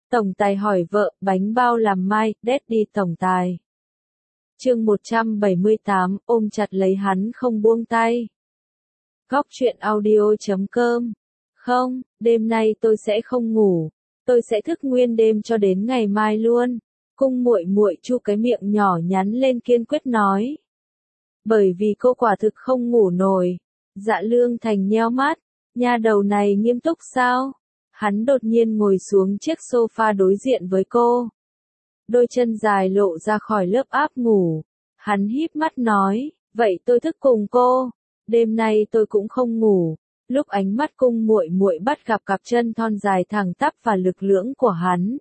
Tổng tài hỏi vợ, bánh bao làm mai, Daddy tổng tài. Chương 178, ôm chặt lấy hắn không buông tay. Góc truyện audio.com. Không, đêm nay tôi sẽ không ngủ, tôi sẽ thức nguyên đêm cho đến ngày mai luôn. Cung muội muội chu cái miệng nhỏ nhắn lên kiên quyết nói. Bởi vì cô quả thực không ngủ nổi. Dạ Lương Thành nheo mắt, nha đầu này nghiêm túc sao? Hắn đột nhiên ngồi xuống chiếc sofa đối diện với cô. Đôi chân dài lộ ra khỏi lớp áp ngủ. Hắn híp mắt nói, vậy tôi thức cùng cô. Đêm nay tôi cũng không ngủ. Lúc ánh mắt cung muội muội bắt gặp cặp chân thon dài thẳng tắp và lực lưỡng của hắn.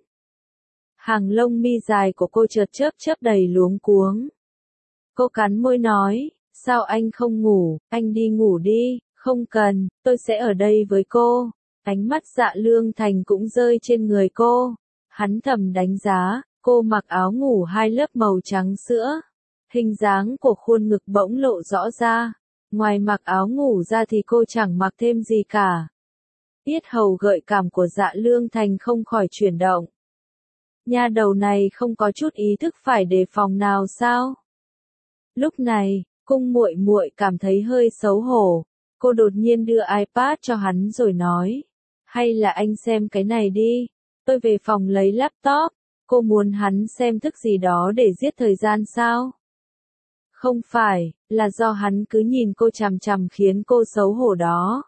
Hàng lông mi dài của cô chợt chớp đầy luống cuống. Cô cắn môi nói, sao anh không ngủ, anh đi ngủ đi, không cần, tôi sẽ ở đây với cô. Ánh mắt Dạ Lương Thành cũng rơi trên người cô. Hắn thầm đánh giá, cô mặc áo ngủ hai lớp màu trắng sữa. Hình dáng của khuôn ngực bỗng lộ rõ ra. Ngoài mặc áo ngủ ra thì cô chẳng mặc thêm gì cả. Yết hầu gợi cảm của Dạ Lương Thành không khỏi chuyển động. Nha đầu này không có chút ý thức phải đề phòng nào sao? Lúc này, cung muội muội cảm thấy hơi xấu hổ. Cô đột nhiên đưa iPad cho hắn rồi nói. Hay là anh xem cái này đi. Tôi về phòng lấy laptop. Cô muốn hắn xem thức gì đó để giết thời gian sao? Không phải, là do hắn cứ nhìn cô chằm chằm khiến cô xấu hổ đó.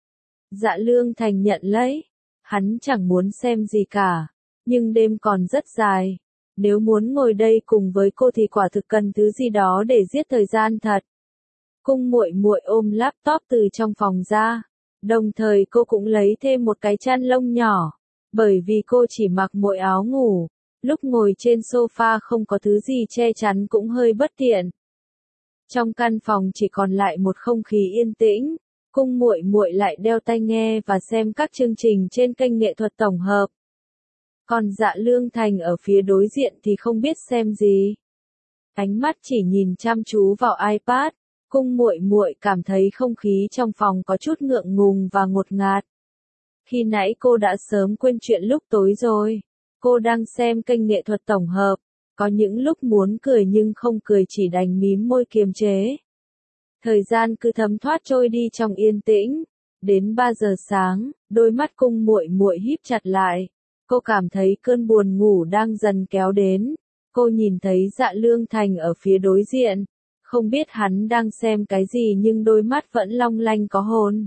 Dạ Lương Thành nhận lấy. Hắn chẳng muốn xem gì cả. Nhưng đêm còn rất dài. Nếu muốn ngồi đây cùng với cô thì quả thực cần thứ gì đó để giết thời gian thật. Cung muội muội ôm laptop từ trong phòng ra. Đồng thời cô cũng lấy thêm một cái chăn lông nhỏ. Bởi vì cô chỉ mặc mỗi áo ngủ. Lúc ngồi trên sofa không có thứ gì che chắn cũng hơi bất tiện. Trong căn phòng chỉ còn lại một không khí yên tĩnh. Cung muội muội lại đeo tai nghe và xem các chương trình trên kênh nghệ thuật tổng hợp. Còn Dạ Lương Thành ở phía đối diện thì không biết xem gì. Ánh mắt chỉ nhìn chăm chú vào iPad. Cung muội muội cảm thấy không khí trong phòng có chút ngượng ngùng và ngột ngạt. Khi nãy cô đã sớm quên chuyện lúc tối rồi. Cô đang xem kênh nghệ thuật tổng hợp. Có những lúc muốn cười nhưng không cười chỉ đành mím môi kiềm chế. Thời gian cứ thấm thoát trôi đi trong yên tĩnh. Đến 3 giờ sáng, đôi mắt cung muội muội híp chặt lại. Cô cảm thấy cơn buồn ngủ đang dần kéo đến. Cô nhìn thấy Dạ Lương Thành ở phía đối diện. Không biết hắn đang xem cái gì nhưng đôi mắt vẫn long lanh có hồn.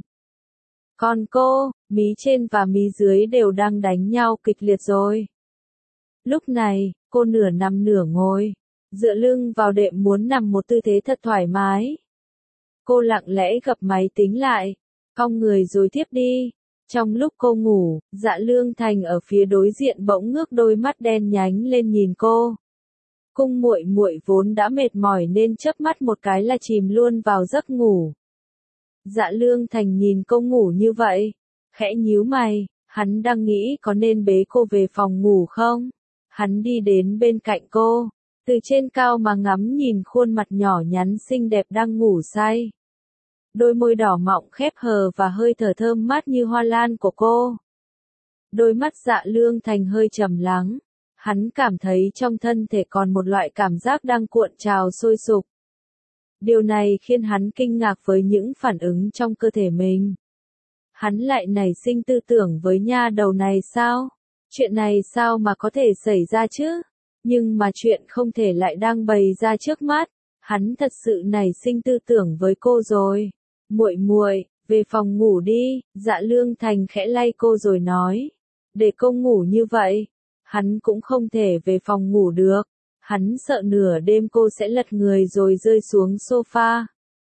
Còn cô, mí trên và mí dưới đều đang đánh nhau kịch liệt rồi. Lúc này, cô nửa nằm nửa ngồi. Dựa lưng vào đệm muốn nằm một tư thế thật thoải mái. Cô lặng lẽ gập máy tính lại. Cong người rồi tiếp đi. Trong lúc cô ngủ, Dạ Lương Thành ở phía đối diện bỗng ngước đôi mắt đen nhánh lên nhìn cô. Cung muội muội vốn đã mệt mỏi nên chớp mắt một cái là chìm luôn vào giấc ngủ. Dạ Lương Thành nhìn cô ngủ như vậy, khẽ nhíu mày, hắn đang nghĩ có nên bế cô về phòng ngủ không? Hắn đi đến bên cạnh cô, từ trên cao mà ngắm nhìn khuôn mặt nhỏ nhắn xinh đẹp đang ngủ say. Đôi môi đỏ mọng khép hờ và hơi thở thơm mát như hoa lan của cô. Đôi mắt Dạ Lương Thành hơi trầm lắng. Hắn cảm thấy trong thân thể còn một loại cảm giác đang cuộn trào sôi sục. Điều này khiến hắn kinh ngạc với những phản ứng trong cơ thể mình. Hắn lại nảy sinh tư tưởng với nha đầu này sao? Chuyện này sao mà có thể xảy ra chứ? Nhưng mà chuyện không thể lại đang bày ra trước mắt. Hắn thật sự nảy sinh tư tưởng với cô rồi. Muội muội, về phòng ngủ đi. Dạ Lương Thành khẽ lay cô rồi nói. Để cô ngủ như vậy. Hắn cũng không thể về phòng ngủ được. Hắn sợ nửa đêm cô sẽ lật người rồi rơi xuống sofa.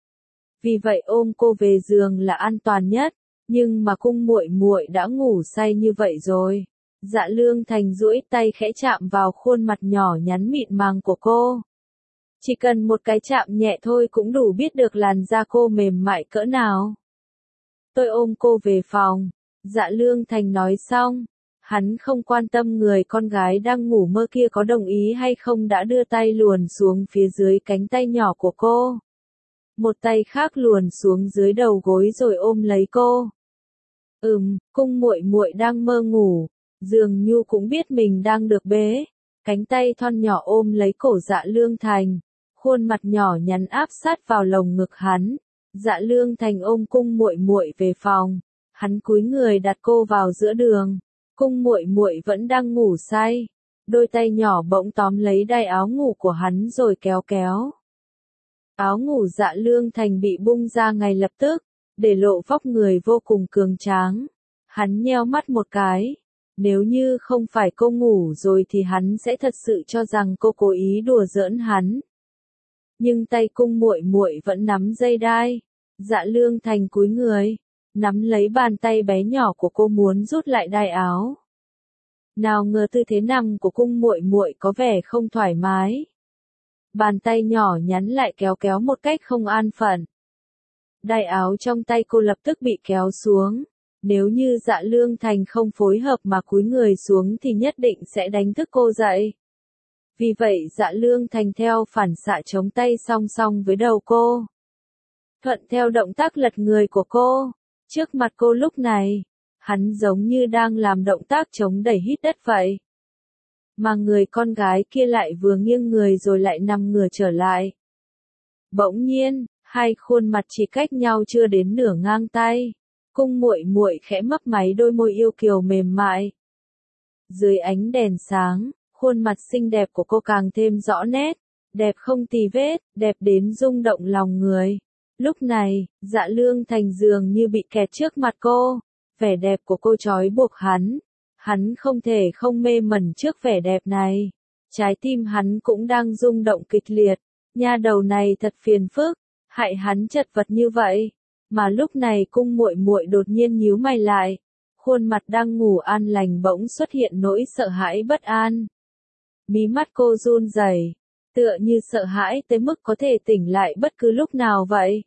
Vì vậy ôm cô về giường là an toàn nhất. Nhưng mà cung muội muội đã ngủ say như vậy rồi. Dạ Lương Thành duỗi tay khẽ chạm vào khuôn mặt nhỏ nhắn mịn màng của cô. Chỉ cần một cái chạm nhẹ thôi cũng đủ biết được làn da cô mềm mại cỡ nào. Tôi ôm cô về phòng. Dạ Lương Thành nói xong. Hắn không quan tâm người con gái đang ngủ mơ kia có đồng ý hay không đã đưa tay luồn xuống phía dưới cánh tay nhỏ của cô. Một tay khác luồn xuống dưới đầu gối rồi ôm lấy cô. Cung muội muội đang mơ ngủ. Dường Nhu cũng biết mình đang được bế, cánh tay thon nhỏ ôm lấy cổ Dạ Lương Thành, khuôn mặt nhỏ nhắn áp sát vào lồng ngực hắn. Dạ Lương Thành ôm Cung Muội Muội về phòng, hắn cúi người đặt cô vào giữa đường. Cung Muội Muội vẫn đang ngủ say, đôi tay nhỏ bỗng tóm lấy đai áo ngủ của hắn rồi kéo kéo. Áo ngủ Dạ Lương Thành bị bung ra ngay lập tức, để lộ vóc người vô cùng cường tráng. Hắn nheo mắt một cái, nếu như không phải cô ngủ rồi thì hắn sẽ thật sự cho rằng cô cố ý đùa giỡn hắn. Nhưng tay Cung Muội Muội vẫn nắm dây đai. Dạ Lương Thành cúi người, nắm lấy bàn tay bé nhỏ của cô muốn rút lại đai áo. Nào ngờ tư thế nằm của Cung Muội Muội có vẻ không thoải mái. Bàn tay nhỏ nhắn lại kéo kéo một cách không an phận. Đai áo trong tay cô lập tức bị kéo xuống. Nếu như Dạ Lương Thành không phối hợp mà cúi người xuống thì nhất định sẽ đánh thức cô dậy. Vì vậy Dạ Lương Thành theo phản xạ chống tay song song với đầu cô. Thuận theo động tác lật người của cô. Trước mặt cô lúc này, hắn giống như đang làm động tác chống đẩy hít đất vậy. Mà người con gái kia lại vừa nghiêng người rồi lại nằm ngửa trở lại. Bỗng nhiên, hai khuôn mặt chỉ cách nhau chưa đến nửa ngang tay. Cung Muội Muội khẽ mấp máy đôi môi yêu kiều mềm mại. Dưới ánh đèn sáng, khuôn mặt xinh đẹp của cô càng thêm rõ nét, đẹp không tì vết, đẹp đến rung động lòng người. Lúc này, Dạ Lương Thành dường như bị kẹt trước mặt cô, vẻ đẹp của cô trói buộc hắn. Hắn không thể không mê mẩn trước vẻ đẹp này. Trái tim hắn cũng đang rung động kịch liệt, nha đầu này thật phiền phức, hại hắn chật vật như vậy. Mà lúc này Cung Muội Muội đột nhiên nhíu mày lại, khuôn mặt đang ngủ an lành bỗng xuất hiện nỗi sợ hãi bất an. Mí mắt cô run rẩy, tựa như sợ hãi tới mức có thể tỉnh lại bất cứ lúc nào vậy.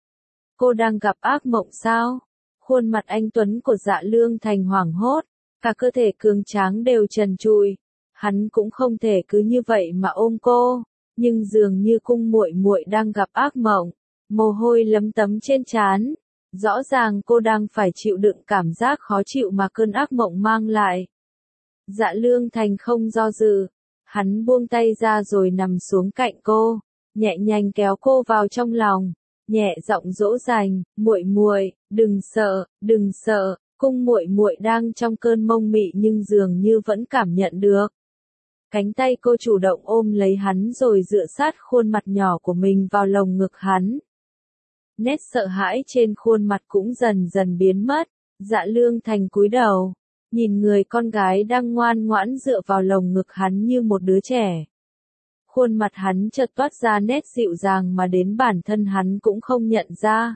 Cô đang gặp ác mộng sao? Khuôn mặt anh tuấn của Dạ Lương Thành hoảng hốt, cả cơ thể cường tráng đều trần trụi. Hắn cũng không thể cứ như vậy mà ôm cô, nhưng dường như Cung Muội Muội đang gặp ác mộng. Mồ hôi lấm tấm trên trán. Rõ ràng cô đang phải chịu đựng cảm giác khó chịu mà cơn ác mộng mang lại. Dạ Lương Thành không do dự. Hắn buông tay ra rồi nằm xuống cạnh cô, nhẹ nhàng kéo cô vào trong lòng, nhẹ giọng dỗ dành, "Muội muội, đừng sợ, đừng sợ." Cung Muội Muội đang trong cơn mông mị nhưng dường như vẫn cảm nhận được. Cánh tay cô chủ động ôm lấy hắn rồi dựa sát khuôn mặt nhỏ của mình vào lồng ngực hắn. Nét sợ hãi trên khuôn mặt cũng dần dần biến mất. Dạ Lương Thành cúi đầu, nhìn người con gái đang ngoan ngoãn dựa vào lồng ngực hắn như một đứa trẻ. Khuôn mặt hắn chợt toát ra nét dịu dàng mà đến bản thân hắn cũng không nhận ra.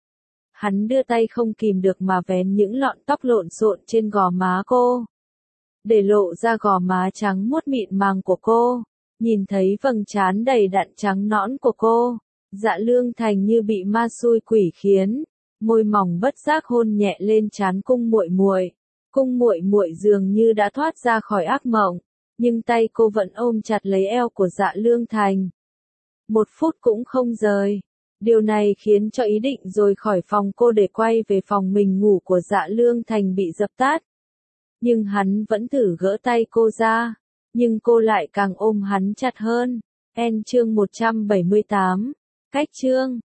Hắn đưa tay không kìm được mà vén những lọn tóc lộn xộn trên gò má cô, để lộ ra gò má trắng muốt mịn màng của cô. Nhìn thấy vầng trán đầy đặn trắng nõn của cô, Dạ Lương Thành như bị ma xui quỷ khiến, môi mỏng bất giác hôn nhẹ lên trán Cung Muội Muội. Cung Muội Muội dường như đã thoát ra khỏi ác mộng, nhưng tay cô vẫn ôm chặt lấy eo của Dạ Lương Thành. Một phút cũng không rời. Điều này khiến cho ý định rồi khỏi phòng cô để quay về phòng mình ngủ của Dạ Lương Thành bị dập tắt. Nhưng hắn vẫn thử gỡ tay cô ra, nhưng cô lại càng ôm hắn chặt hơn. Chương 178. Cách chương